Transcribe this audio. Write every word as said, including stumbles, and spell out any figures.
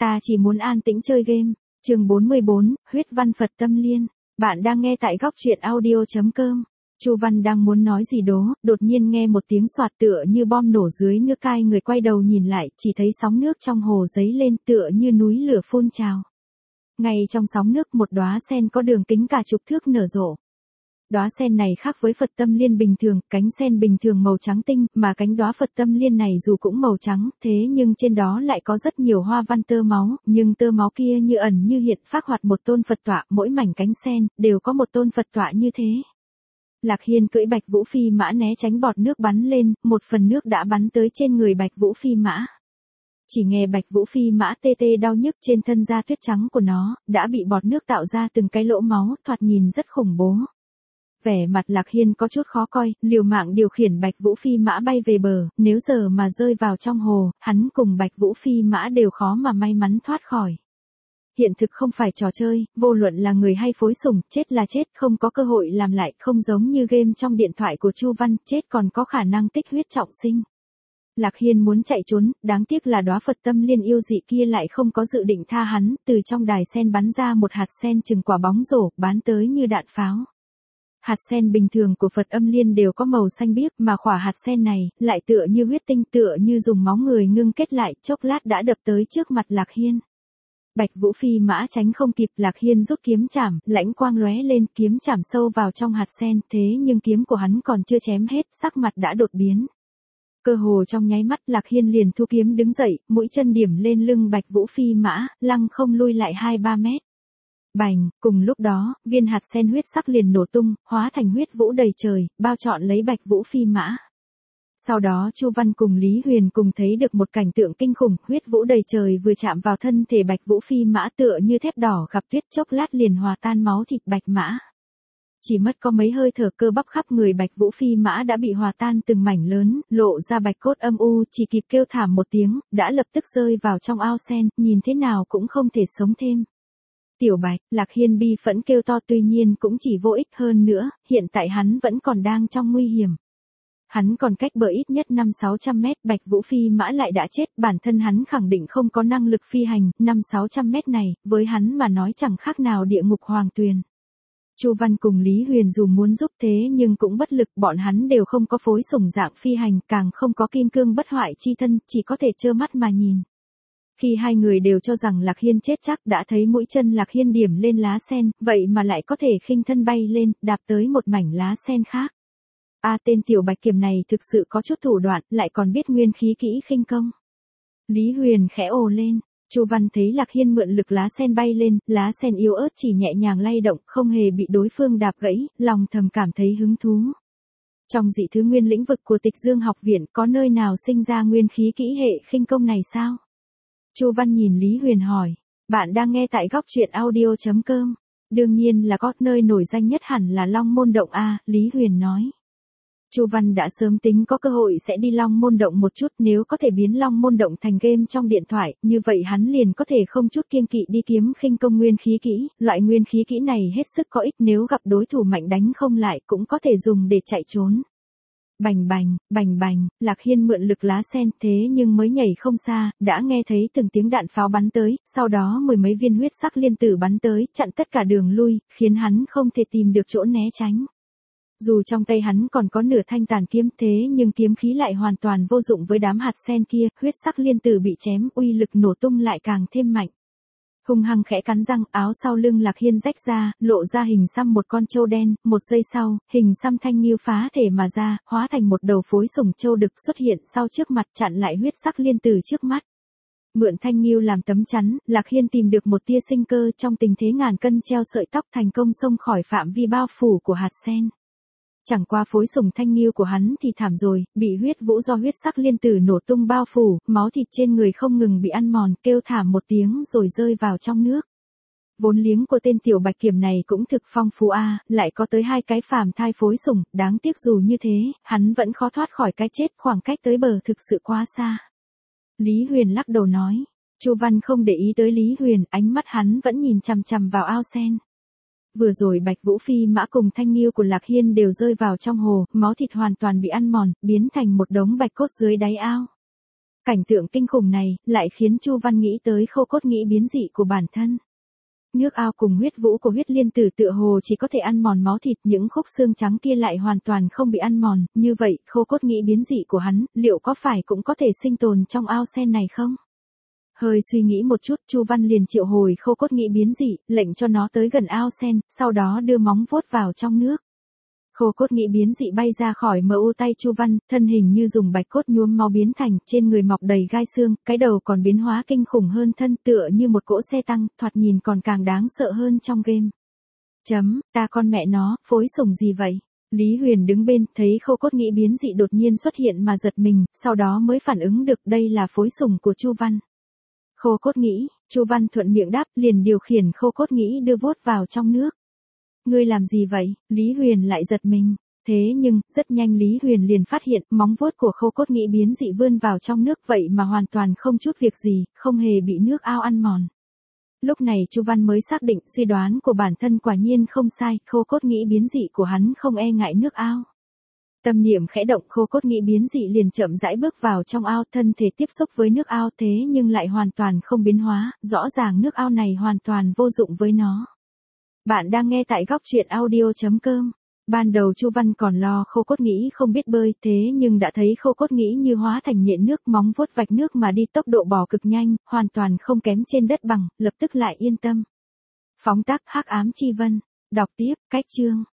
ta chỉ muốn an tĩnh chơi game. Chương bốn mươi bốn, huyết văn Phật tâm liên. Bạn đang nghe tại góc truyện audio chấm com. Chu Văn đang muốn nói gì đó, đột nhiên nghe một tiếng xoạt tựa như bom nổ dưới nước cai, người quay đầu nhìn lại, chỉ thấy sóng nước trong hồ dấy lên tựa như núi lửa phun trào. Ngay trong sóng nước một đóa sen có đường kính cả chục thước nở rộ. Đóa sen này khác với Phật tâm liên bình thường, cánh sen bình thường màu trắng tinh, mà cánh đóa Phật tâm liên này dù cũng màu trắng, thế nhưng trên đó lại có rất nhiều hoa văn tơ máu, nhưng tơ máu kia như ẩn như hiện phác hoạt một tôn Phật tọa, mỗi mảnh cánh sen đều có một tôn Phật tọa như thế. Lạc Hiên cưỡi Bạch Vũ Phi mã né tránh bọt nước bắn lên, một phần nước đã bắn tới trên người Bạch Vũ Phi mã. Chỉ nghe Bạch Vũ Phi mã tê tê đau nhức trên thân da tuyết trắng của nó, đã bị bọt nước tạo ra từng cái lỗ máu, thoạt nhìn rất khủng bố. Vẻ mặt Lạc Hiên có chút khó coi, liều mạng điều khiển Bạch Vũ Phi mã bay về bờ, nếu giờ mà rơi vào trong hồ, hắn cùng Bạch Vũ Phi mã đều khó mà may mắn thoát khỏi. Hiện thực không phải trò chơi, vô luận là người hay phối sủng, chết là chết, không có cơ hội làm lại, không giống như game trong điện thoại của Chu Văn, chết còn có khả năng tích huyết trọng sinh. Lạc Hiên muốn chạy trốn, đáng tiếc là đóa Phật tâm liên yêu dị kia lại không có dự định tha hắn, từ trong đài sen bắn ra một hạt sen chừng quả bóng rổ, bắn tới như đạn pháo. Hạt sen bình thường của Phật âm liên đều có màu xanh biếc, mà khỏa hạt sen này, lại tựa như huyết tinh, tựa như dùng máu người ngưng kết lại, chốc lát đã đập tới trước mặt Lạc Hiên. Bạch Vũ Phi mã tránh không kịp, Lạc Hiên rút kiếm chảm, lãnh quang lóe lên, kiếm chảm sâu vào trong hạt sen, thế nhưng kiếm của hắn còn chưa chém hết, sắc mặt đã đột biến. Cơ hồ trong nháy mắt, Lạc Hiên liền thu kiếm đứng dậy, mũi chân điểm lên lưng Bạch Vũ Phi mã, lăng không lui lại hai ba mét. Bành, cùng lúc đó, viên hạt sen huyết sắc liền nổ tung, hóa thành huyết vũ đầy trời, bao trọn lấy Bạch Vũ Phi mã. Sau đó Chu Văn cùng Lý Huyền cùng thấy được một cảnh tượng kinh khủng, huyết vũ đầy trời vừa chạm vào thân thể Bạch Vũ Phi mã tựa như thép đỏ gặp tuyết, chốc lát liền hòa tan máu thịt Bạch mã. Chỉ mất có mấy hơi thở, cơ bắp khắp người Bạch Vũ Phi mã đã bị hòa tan từng mảnh lớn, lộ ra bạch cốt âm u, chỉ kịp kêu thảm một tiếng, đã lập tức rơi vào trong ao sen, nhìn thế nào cũng không thể sống thêm. Tiểu Bạch, Lạc Hiên bi phẫn kêu to, tuy nhiên cũng chỉ vô ích, hơn nữa, hiện tại hắn vẫn còn đang trong nguy hiểm. Hắn còn cách bờ ít nhất năm sáu trăm mét, Bạch Vũ Phi mã lại đã chết, bản thân hắn khẳng định không có năng lực phi hành, năm sáu trăm mét này, với hắn mà nói chẳng khác nào địa ngục hoàng tuyền. Chu Văn cùng Lý Huyền dù muốn giúp thế nhưng cũng bất lực, bọn hắn đều không có phối sủng dạng phi hành, càng không có kim cương bất hoại chi thân, chỉ có thể trơ mắt mà nhìn. Khi hai người đều cho rằng Lạc Hiên chết chắc, đã thấy mũi chân Lạc Hiên điểm lên lá sen, vậy mà lại có thể khinh thân bay lên, đạp tới một mảnh lá sen khác. A à, tên tiểu Bạch Kiểm này thực sự có chút thủ đoạn, lại còn biết nguyên khí kỹ khinh công. Lý Huyền khẽ ồ lên. Chu Văn thấy Lạc Hiên mượn lực lá sen bay lên, lá sen yếu ớt chỉ nhẹ nhàng lay động, không hề bị đối phương đạp gãy, lòng thầm cảm thấy hứng thú. Trong dị thứ nguyên lĩnh vực của Tịch Dương học viện, có nơi nào sinh ra nguyên khí kỹ hệ khinh công này sao? Chu Văn nhìn Lý Huyền hỏi. Bạn đang nghe tại góc truyện audio chấm com. Đương nhiên là có, nơi nổi danh nhất hẳn là Long Môn Động a, Lý Huyền nói. Chu Văn đã sớm tính có cơ hội sẽ đi Long Môn Động một chút, nếu có thể biến Long Môn Động thành game trong điện thoại, như vậy hắn liền có thể không chút kiêng kỵ đi kiếm khinh công nguyên khí kỹ, loại nguyên khí kỹ này hết sức có ích, nếu gặp đối thủ mạnh đánh không lại cũng có thể dùng để chạy trốn. Bành bành, bành bành, Lạc Hiên mượn lực lá sen, thế nhưng mới nhảy không xa, đã nghe thấy từng tiếng đạn pháo bắn tới, sau đó mười mấy viên huyết sắc liên tử bắn tới, chặn tất cả đường lui, khiến hắn không thể tìm được chỗ né tránh. Dù trong tay hắn còn có nửa thanh tàn kiếm, thế nhưng kiếm khí lại hoàn toàn vô dụng với đám hạt sen kia, huyết sắc liên tử bị chém, uy lực nổ tung lại càng thêm mạnh. Hung hăng khẽ cắn răng, áo sau lưng Lạc Hiên rách ra, lộ ra hình xăm một con trâu đen, một giây sau, hình xăm thanh nghiêu phá thể mà ra, hóa thành một đầu phối sủng trâu đực xuất hiện sau trước mặt, chặn lại huyết sắc liên tử trước mắt. Mượn thanh nghiêu làm tấm chắn, Lạc Hiên tìm được một tia sinh cơ, trong tình thế ngàn cân treo sợi tóc, thành công xông khỏi phạm vi bao phủ của hạt sen. Chẳng qua phối sủng thanh nghiêu của hắn thì thảm rồi, bị huyết vũ do huyết sắc liên tử nổ tung bao phủ, máu thịt trên người không ngừng bị ăn mòn, kêu thảm một tiếng rồi rơi vào trong nước. Vốn liếng của tên tiểu Bạch Kiểm này cũng thực phong phú a, à, lại có tới hai cái phàm thai phối sủng, đáng tiếc dù như thế, hắn vẫn khó thoát khỏi cái chết, khoảng cách tới bờ thực sự quá xa. Lý Huyền lắc đầu nói. Chu Văn không để ý tới Lý Huyền, ánh mắt hắn vẫn nhìn chằm chằm vào ao sen. Vừa rồi Bạch Vũ Phi mã cùng thanh nghiêu của Lạc Hiên đều rơi vào trong hồ, máu thịt hoàn toàn bị ăn mòn, biến thành một đống bạch cốt dưới đáy ao. Cảnh tượng kinh khủng này lại khiến Chu Văn nghĩ tới khô cốt nghĩ biến dị của bản thân. Nước ao cùng huyết vũ của huyết liên tử tựa hồ chỉ có thể ăn mòn máu thịt, những khúc xương trắng kia lại hoàn toàn không bị ăn mòn, như vậy khô cốt nghĩ biến dị của hắn, liệu có phải cũng có thể sinh tồn trong ao sen này không? Hơi suy nghĩ một chút, Chu Văn liền triệu hồi khô cốt nghĩ biến dị, lệnh cho nó tới gần ao sen, sau đó đưa móng vuốt vào trong nước. Khô cốt nghĩ biến dị bay ra khỏi mờ u tay Chu Văn, thân hình như dùng bạch cốt nhuốm máu biến thành, trên người mọc đầy gai xương, cái đầu còn biến hóa kinh khủng hơn thân, tựa như một cỗ xe tăng, thoạt nhìn còn càng đáng sợ hơn trong game. Chấm, ta con mẹ nó, phối sủng gì vậy? Lý Huyền đứng bên, thấy khô cốt nghĩ biến dị đột nhiên xuất hiện mà giật mình, sau đó mới phản ứng được đây là phối sủng của Chu Văn. Khô cốt nghĩ, Chu Văn thuận miệng đáp, liền điều khiển khô cốt nghĩ đưa vuốt vào trong nước. Ngươi làm gì vậy? Lý Huyền lại giật mình. Thế nhưng, rất nhanh Lý Huyền liền phát hiện, móng vuốt của khô cốt nghĩ biến dị vươn vào trong nước vậy mà hoàn toàn không chút việc gì, không hề bị nước ao ăn mòn. Lúc này Chu Văn mới xác định suy đoán của bản thân quả nhiên không sai, khô cốt nghĩ biến dị của hắn không e ngại nước ao. Tâm niệm khẽ động, khô cốt nghĩ biến dị liền chậm rãi bước vào trong ao, thân thể tiếp xúc với nước ao thế nhưng lại hoàn toàn không biến hóa, rõ ràng nước ao này hoàn toàn vô dụng với nó. Bạn đang nghe tại góc truyện audio chấm com. Ban đầu Chu Văn còn lo khô cốt nghĩ không biết bơi, thế nhưng đã thấy khô cốt nghĩ như hóa thành nhện nước, móng vuốt vạch nước mà đi, tốc độ bò cực nhanh, hoàn toàn không kém trên đất bằng, lập tức lại yên tâm. Phóng tác Hắc Ám Chi Vân. Đọc tiếp, cách chương.